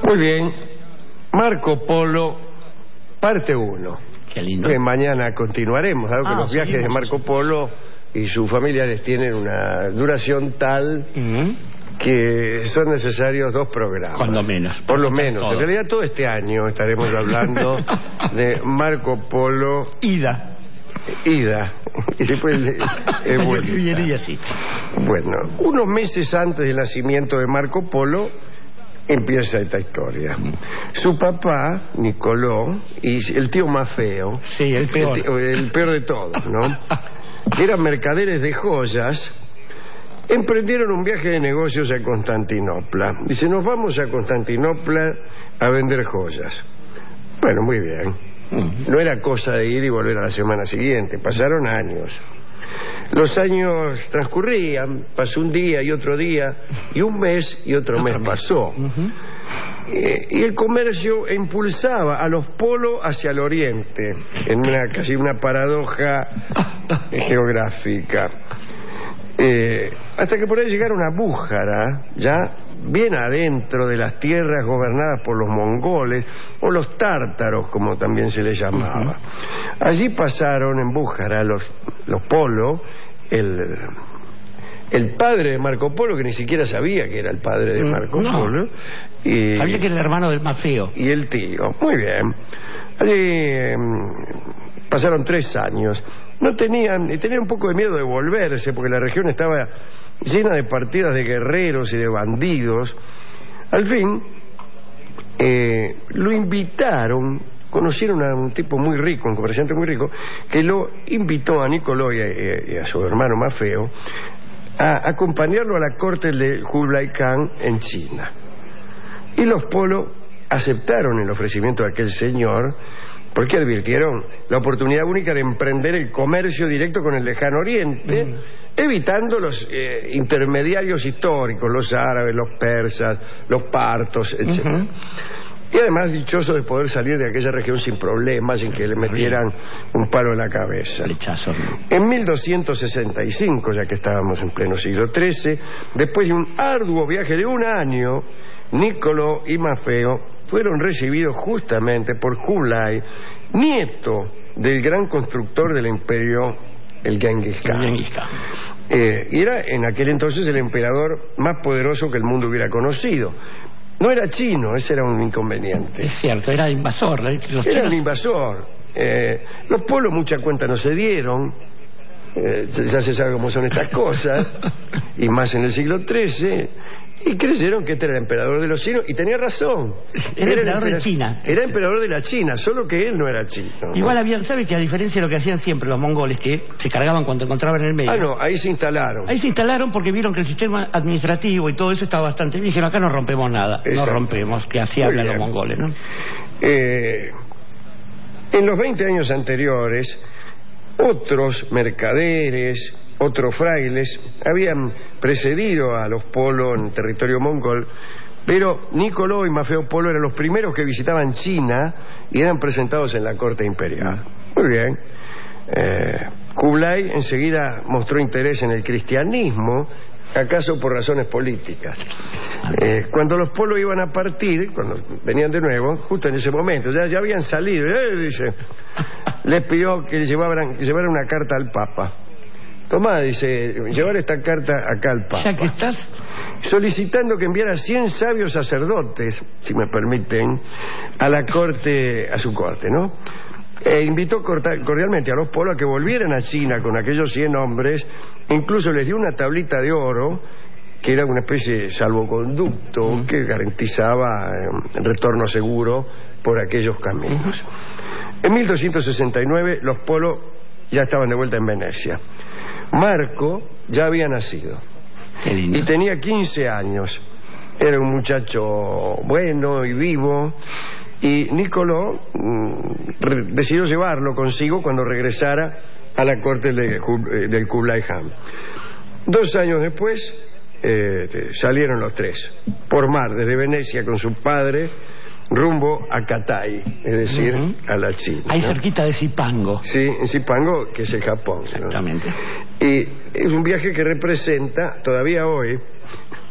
Muy bien. Marco Polo, parte 1. Qué lindo. Mañana continuaremos, dado que los viajes de Marco Polo y sus familiares tienen una duración tal que son necesarios 2 programas. Cuando menos. Por lo menos. Todo. En realidad todo este año estaremos hablando de Marco Polo. Ida. Y después vuelta. Sí. Bueno, unos meses antes del nacimiento de Marco Polo empieza esta historia. Su papá, Nicolò, y el tío más feo. Sí, el peor. El peor de todos, ¿no? Eran mercaderes de joyas. Emprendieron un viaje de negocios a Constantinopla. Dice, nos vamos a Constantinopla a vender joyas. Bueno, muy bien. No era cosa de ir y volver a la semana siguiente. Pasaron años. Los años transcurrían. Pasó un día y otro día, y un mes y otro mes pasó. Y el comercio impulsaba a los polos hacia el oriente, en casi una paradoja geográfica. Hasta que por ahí llegaron a Bújara, ya bien adentro de las tierras gobernadas por los mongoles, o los tártaros, como también se les llamaba. Allí pasaron en Bújara los polos, el padre de Marco Polo, que ni siquiera sabía que era el padre de Marco Polo. Y sabía que era el hermano del más feo. Y el tío, muy bien. Allí pasaron 3 años. Tenían un poco de miedo de volverse, porque la región estaba llena de partidas de guerreros y de bandidos. Al fin, lo invitaron, conocieron a un tipo muy rico, un comerciante muy rico, que lo invitó a Nicolò y a su hermano más feo a acompañarlo a la corte de Kublai Khan en China. Y los polos aceptaron el ofrecimiento de aquel señor, porque advirtieron la oportunidad única de emprender el comercio directo con el lejano oriente, evitando los intermediarios históricos, los árabes, los persas, los partos, etc. Y además dichoso de poder salir de aquella región sin problemas, sin que le metieran un palo en la cabeza. Lechazo. En 1265, ya que estábamos en pleno siglo XIII, después de un arduo viaje de 1 año, Nicolò y Mafeo fueron recibidos justamente por Kublai, nieto del gran constructor del imperio, el Genghis Khan. Y era en aquel entonces el emperador más poderoso que el mundo hubiera conocido. No era chino, ese era un inconveniente. Es cierto, era invasor. Era un invasor. Los polos mucha cuenta no se dieron. Ya se sabe cómo son estas cosas. Y más en el siglo XIII. Y creyeron que este era el emperador de los chinos, y tenía razón. Era emperador de China. Era emperador de la China, solo que él no era chino. Igual había, ¿sabe que a diferencia de lo que hacían siempre los mongoles, que se cargaban cuando encontraban en el medio? No, ahí se instalaron. Ahí se instalaron porque vieron que el sistema administrativo y todo eso estaba bastante bien. Dijeron, acá no rompemos nada. Exacto. No rompemos, que así hablan los mongoles, ¿no? En los 20 años anteriores, otros mercaderes, otros frailes habían precedido a los polos en territorio mongol, pero Nicolò y Mafeo Polo eran los primeros que visitaban China y eran presentados en la corte imperial. Muy bien. Kublai enseguida mostró interés en el cristianismo, acaso por razones políticas. Cuando los polos iban a partir, cuando venían de nuevo, justo en ese momento, ya habían salido, dice, les pidió que llevaran una carta al Papa. Tomá, dice, llevar esta carta acá al Papa. Ya que estás solicitando que enviara 100 sabios sacerdotes, si me permiten, a su corte, ¿no? Invitó cordialmente a los polos a que volvieran a China con aquellos 100 hombres, incluso les dio una tablita de oro, que era una especie de salvoconducto que garantizaba retorno seguro por aquellos caminos. En 1269 los polos ya estaban de vuelta en Venecia. Marco ya había nacido y tenía 15 años. Era un muchacho bueno y vivo, y Nicolò decidió llevarlo consigo cuando regresara a la corte del Kublai Khan. 2 años después salieron los 3 por mar desde Venecia con su padre rumbo a Katai, es decir, a la China. Ahí cerquita de Zipango. Sí, en Zipango, que es el Japón. Exactamente. ¿No? Y es un viaje que representa, todavía hoy,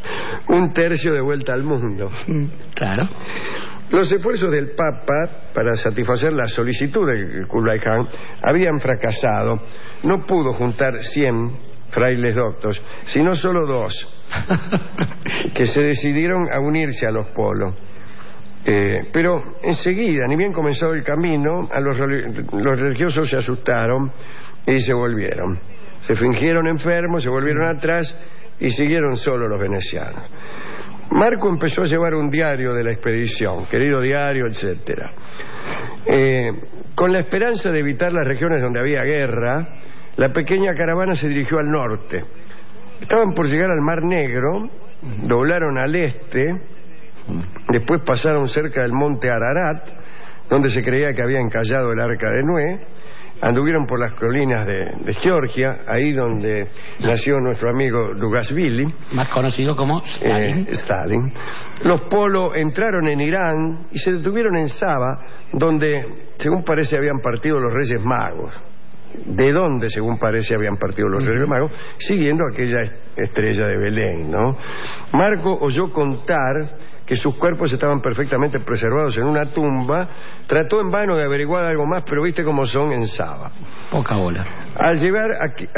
Un tercio de vuelta al mundo. Claro. Los esfuerzos del Papa para satisfacer la solicitud de Kublai Khan habían fracasado. No pudo juntar 100 frailes doctos, sino solo 2, que se decidieron a unirse a los polos. Pero enseguida, ni bien comenzado el camino, los religiosos se asustaron y se volvieron. Se fingieron enfermos, se volvieron atrás y siguieron solo los venecianos. Marco empezó a llevar un diario de la expedición, querido diario, etcétera. Con la esperanza de evitar las regiones donde había guerra, la pequeña caravana se dirigió al norte. Estaban por llegar al Mar Negro, doblaron al este, después pasaron cerca del monte Ararat, donde se creía que había encallado el arca de Noé. Anduvieron por las colinas de Georgia, ahí donde nació nuestro amigo Dugashvili, más conocido como Stalin. Los polos entraron en Irán y se detuvieron en Saba, donde, según parece, habían partido los Reyes Magos. De dónde, según parece, habían partido los Reyes Magos, siguiendo aquella estrella de Belén, ¿no? Marco oyó contar que sus cuerpos estaban perfectamente preservados en una tumba. Trató en vano de averiguar algo más, pero viste cómo son en Saba. Poca bola. Al llegar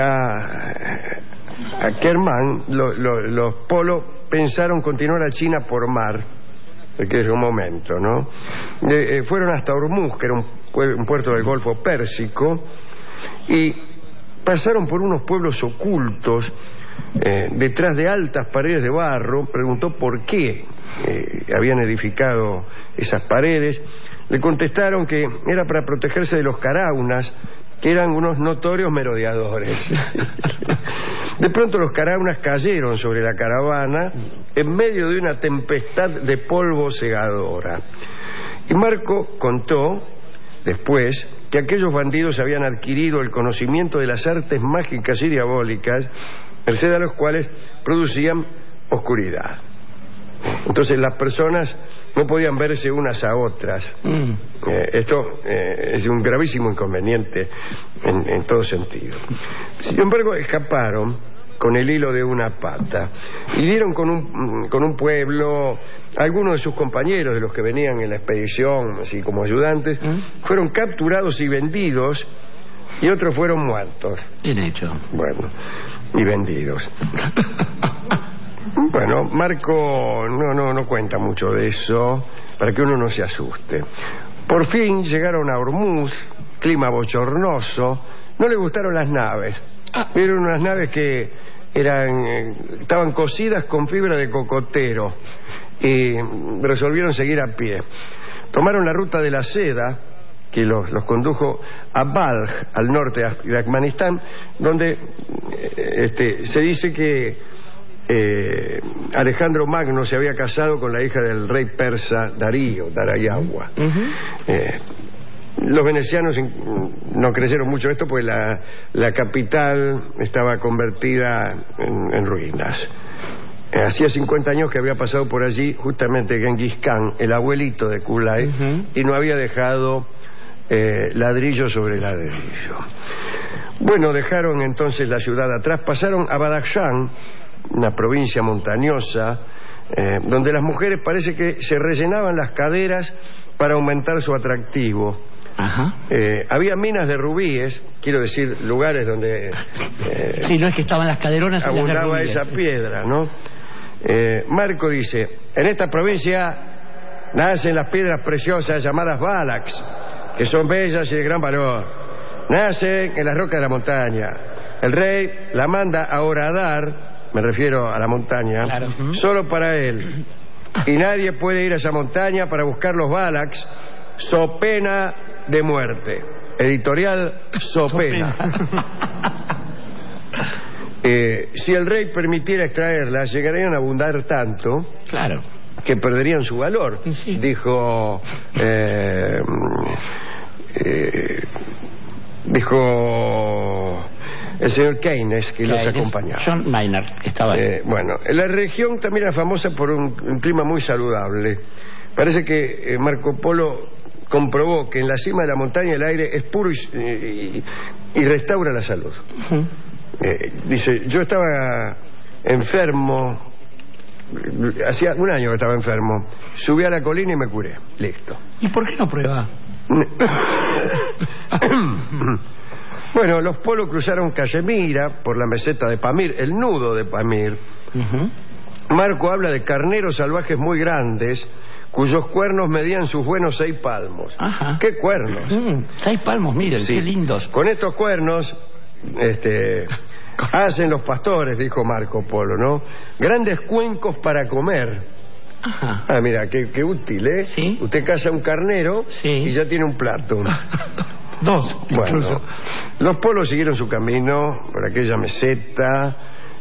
a Kermán, los polos pensaron continuar a China por mar, que es un momento, ¿no? Fueron hasta Hormuz, que era un puerto del Golfo Pérsico, y pasaron por unos pueblos ocultos, detrás de altas paredes de barro. Preguntó por qué habían edificado esas paredes. Le contestaron que era para protegerse de los caraunas, que eran unos notorios merodeadores. De pronto los caraunas cayeron sobre la caravana en medio de una tempestad de polvo cegadora. Y Marco contó después que aquellos bandidos habían adquirido el conocimiento de las artes mágicas y diabólicas, merced a los cuales producían oscuridad. Entonces las personas no podían verse unas a otras. Esto es un gravísimo inconveniente en todo sentido. Sin embargo, escaparon con el hilo de una pata y dieron con un pueblo. Algunos de sus compañeros, de los que venían en la expedición, así como ayudantes, fueron capturados y vendidos, y otros fueron muertos. Bien hecho. Bueno, y vendidos. Bueno, Marco no cuenta mucho de eso, para que uno no se asuste. Por fin llegaron a Hormuz, clima bochornoso. No le gustaron las naves. Eran unas naves que estaban cosidas con fibra de cocotero, y resolvieron seguir a pie. Tomaron la ruta de la seda, que los condujo a Balj, al norte de Afganistán, donde se dice que Alejandro Magno se había casado con la hija del rey persa Darío, Darayagua. Los venecianos no creyeron mucho esto, pues la capital estaba convertida en ruinas. Hacía 50 años que había pasado por allí justamente Genghis Khan, el abuelito de Kublai, y no había dejado ladrillo sobre ladrillo. Bueno, dejaron entonces la ciudad atrás, pasaron a Badakhshan, una provincia montañosa, donde las mujeres parece que se rellenaban las caderas para aumentar su atractivo. Había minas de rubíes, quiero decir, lugares donde sí, no es que estaban las caderonas, abundaba esa piedra, ¿no? Marco dice: en esta provincia nacen las piedras preciosas llamadas Balax, que son bellas y de gran valor. Nacen en las rocas de la montaña. El rey la manda a horadar, me refiero a la montaña, claro, solo para él, y nadie puede ir a esa montaña para buscar los Balax, so pena de muerte. Editorial Sopena. Si el rey permitiera extraerlas, llegarían a abundar tanto, claro, que perderían su valor, sí. Dijo el señor Keynes, que los acompañaba. John Maynard estaba ahí. Bueno, la región también era famosa por un clima muy saludable. Parece que Marco Polo comprobó que en la cima de la montaña el aire es puro y restaura la salud. Dice: yo estaba enfermo hacía un año que estaba enfermo. Subí a la colina y me curé. Listo. ¿Y por qué no prueba? Bueno, los polos cruzaron Cachemira por la meseta de Pamir, el nudo de Pamir. Marco habla de carneros salvajes muy grandes cuyos cuernos medían sus buenos 6 palmos. Ajá. ¿Qué cuernos? 6 palmos, miren, Sí. qué lindos. Con estos cuernos hacen los pastores, dijo Marco Polo, ¿no? Grandes cuencos para comer. Ajá. Ah, mira, qué útil, ¿eh? Sí. Usted caza un carnero Sí. y ya tiene un plato. 2, Bueno, incluso. los polos siguieron su camino por aquella meseta.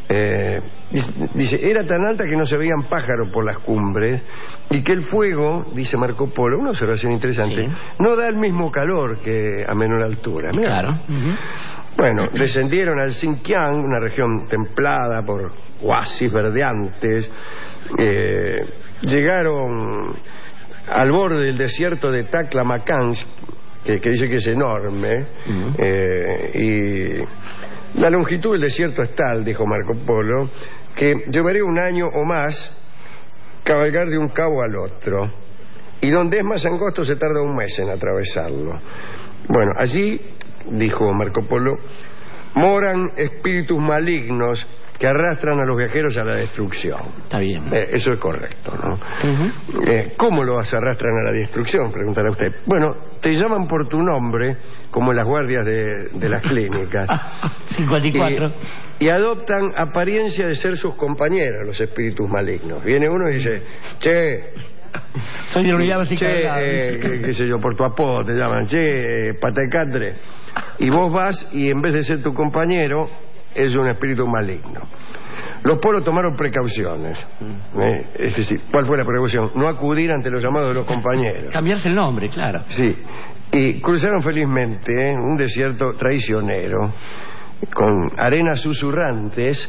Dice, era tan alta que no se veían pájaros por las cumbres y que el fuego, dice Marco Polo, una observación interesante, Sí. no da el mismo calor que a menor altura. Mirá. Claro. Bueno, descendieron al Xinjiang, una región templada por oasis verdeantes. Llegaron al borde del desierto de Taklamakan, que dice que es enorme, y la longitud del desierto es tal, dijo Marco Polo, que llevaría un año o más cabalgar de un cabo al otro, y donde es más angosto se tarda un mes en atravesarlo. Bueno, allí, dijo Marco Polo, moran espíritus malignos que arrastran a los viajeros a la destrucción. Está bien. Eso es correcto, ¿no? ¿Cómo los arrastran a la destrucción? Preguntará usted. Bueno, te llaman por tu nombre, como en las guardias de las clínicas. 54. Y adoptan apariencia de ser sus compañeros, los espíritus malignos. Viene uno y dice, che, Soy de la unidad básica de la... qué sé yo, por tu apodo te llaman, che, patacatre. Y vos vas y en vez de ser tu compañero, es un espíritu maligno. Los polos tomaron precauciones. Es decir, ¿cuál fue la precaución? No acudir ante los llamados de los compañeros. Cambiarse el nombre, claro. Sí. Y cruzaron felizmente un desierto traicionero, con arenas susurrantes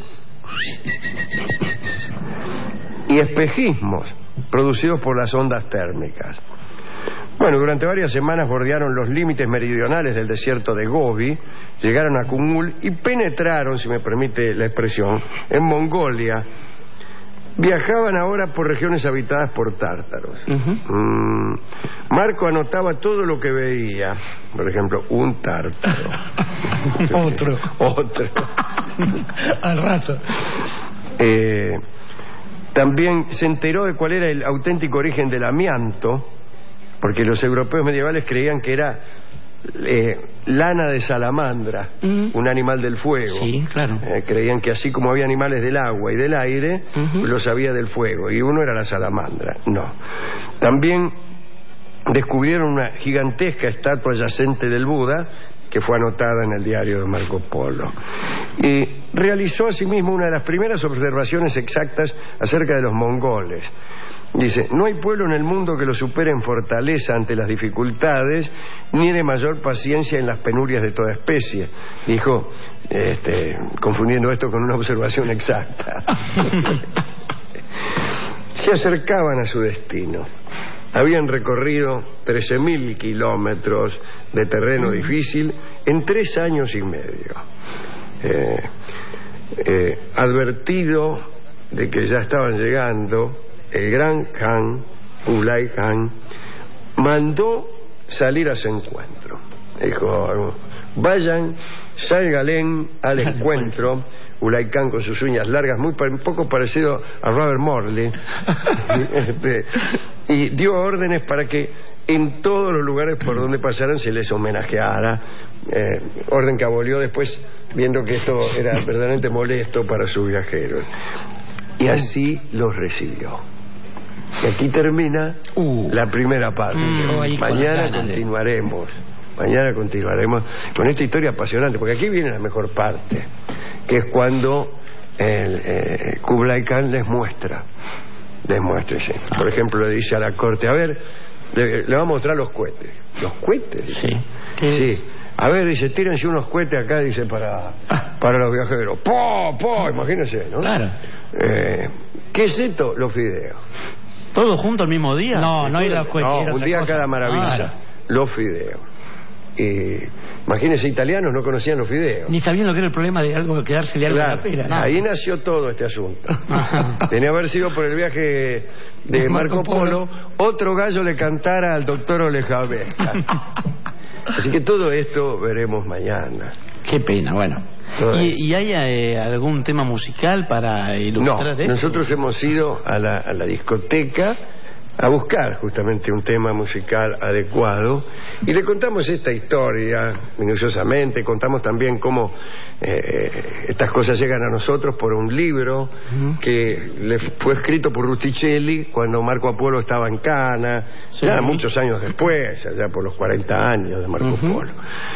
y espejismos producidos por las ondas térmicas. Bueno, durante varias semanas bordearon los límites meridionales del desierto de Gobi, llegaron a Kumul y penetraron, si me permite la expresión, en Mongolia. Viajaban ahora por regiones habitadas por tártaros. Marco anotaba todo lo que veía. Por ejemplo, un tártaro. Otro. Al rato. También se enteró de cuál era el auténtico origen del amianto, porque los europeos medievales creían que era lana de salamandra, un animal del fuego. Sí, claro. Creían que así como había animales del agua y del aire, los había del fuego, y uno era la salamandra. No. También descubrieron una gigantesca estatua yacente del Buda, que fue anotada en el diario de Marco Polo. Y realizó asimismo una de las primeras observaciones exactas acerca de los mongoles. Dice, no hay pueblo en el mundo que lo supere en fortaleza ante las dificultades, ni de mayor paciencia en las penurias de toda especie. Dijo, confundiendo esto con una observación exacta. Se acercaban a su destino. Habían recorrido 13.000 kilómetros de terreno difícil en 3 años y medio. Advertido de que ya estaban llegando, el gran Khan, Kublai Khan, mandó salir a su encuentro. Dijo, vayan, salgan al encuentro. Kublai Khan con sus uñas largas, un poco parecido a Robert Morley, y dio órdenes para que en todos los lugares por donde pasaran se les homenajeara, orden que abolió después, viendo que esto era verdaderamente molesto para sus viajeros. Y así los recibió. Y aquí termina la primera parte. Mañana continuaremos. Mañana continuaremos con esta historia apasionante, porque aquí viene la mejor parte, que es cuando Kublai Khan les muestra. Sí. Por ejemplo, le dice a la corte, a ver, le va a mostrar los cohetes. ¿Los cohetes? Sí. Sí. A ver, dice, tírense unos cohetes acá, dice, para los viajeros. ¡Po! Imagínense, ¿no? Claro. ¿Qué es esto? Los fideos. ¿Todo junto el mismo día? No hay los cohetes. No, un día cada maravilla. Claro. Los fideos. Imagínense, italianos no conocían los fideos. Ni sabían lo que era el problema de algo quedársele algo Claro, a la pera. ¿no? ahí nació todo este asunto. Tenía que haber sido por el viaje de Marco Polo, otro gallo le cantara al doctor Olejavesca. Así que todo esto veremos mañana. Qué pena, bueno. ¿Y hay algún tema musical para ilustrar esto? Nosotros hemos ido a la discoteca a buscar justamente un tema musical adecuado y le contamos esta historia minuciosamente, contamos también cómo estas cosas llegan a nosotros por un libro que le fue escrito por Rusticelli cuando Marco Polo estaba en Cana, ya muchos años después, allá por los 40 años de Marco Polo.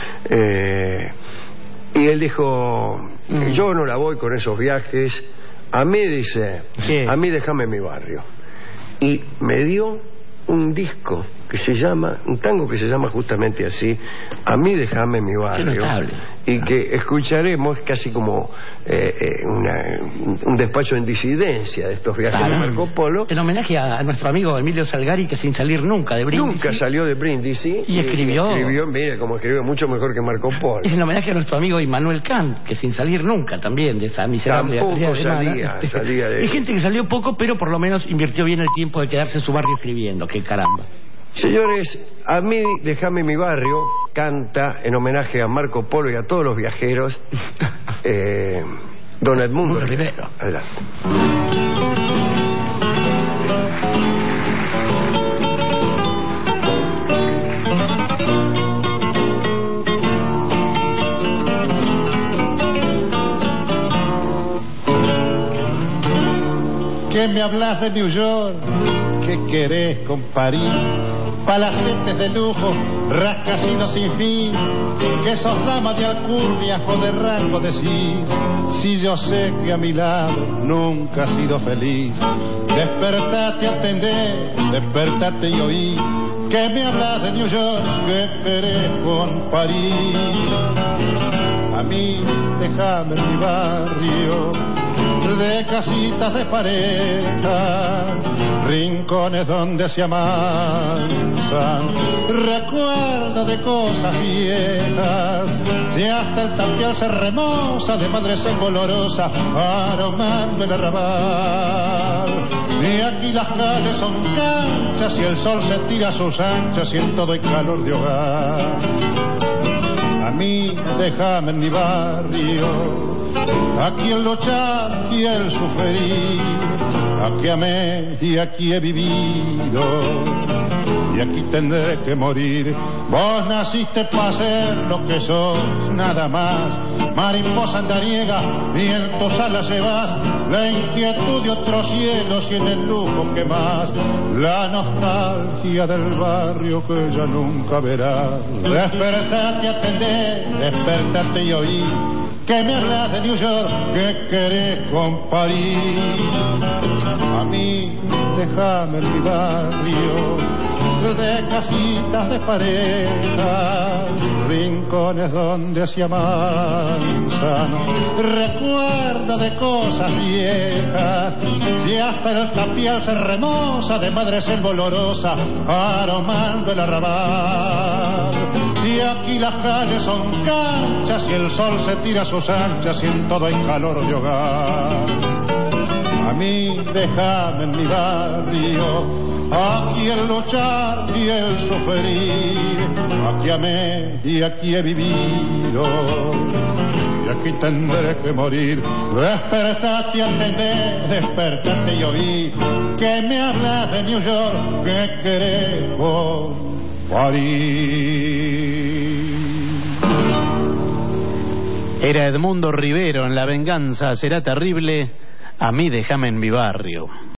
Y él dijo, yo no la voy con esos viajes, a mí, dice, a mí déjame mi barrio. Y me dio un disco que se llama, un tango que se llama justamente así, a mí déjame mi barrio, y que escucharemos casi como un despacho en disidencia de estos viajes de Marco Polo, en homenaje a nuestro amigo Emilio Salgari, que sin salir nunca de Brindisi, nunca salió de Brindisi y escribió, mire, como escribió, mucho mejor que Marco Polo. En homenaje a nuestro amigo Immanuel Kant, que sin salir nunca también de esa miserable tampoco salía de... Hay gente que salió poco, pero por lo menos invirtió bien el tiempo de quedarse en su barrio escribiendo. Qué caramba. Señores, a mí déjame mi barrio canta en homenaje a Marco Polo y a todos los viajeros don Edmundo Rivero. Adelante. ¿Qué me hablas de New York? ¿Qué querés con París? Palacetes de lujo, rascacielos sin fin, que sos dama de alcurnia o de rango de si yo sé que a mi lado nunca has sido feliz. Despertate, atendé, despertate y oí, que me hablas de New York, que querés con París. A mí déjame en mi barrio de casitas de pareja, rincones donde se amansan, recuerda de cosas viejas, si hasta el tapial se remoza de madres en olorosa, aromando el arrabal. Y aquí las calles son canchas y el sol se tira a sus anchas y en todo hay calor de hogar. A mí déjame en mi barrio, aquí el luchar y el sufrir, aquí amé y aquí he vivido, y aquí tendré que morir. Vos naciste para ser lo que sos, nada más, mariposa andariega, y en tus alas llevas la inquietud de otros cielos y en el lujo que más, la nostalgia del barrio que ya nunca verás. Despertate, atendé, despertate y oí, que me hablas de New York, que querés con París. A mí déjame en mi barrio de casitas de pareja, rincones donde se amansan, recuerda de cosas viejas, si hasta el tapial se remoza de madres en olorosa, aromando el arrabal. Y aquí las calles son canchas y el sol se tira a sus anchas y en todo hay calor de hogar. A mí déjame en mi barrio, aquí el luchar y el sufrir, aquí amé y aquí he vivido, y aquí tendré que morir. Despertate, atendé, despertate y oí, que me hablas de New York, que querés con París. Era Edmundo Rivero en La venganza será terrible, a mí déjame en mi barrio.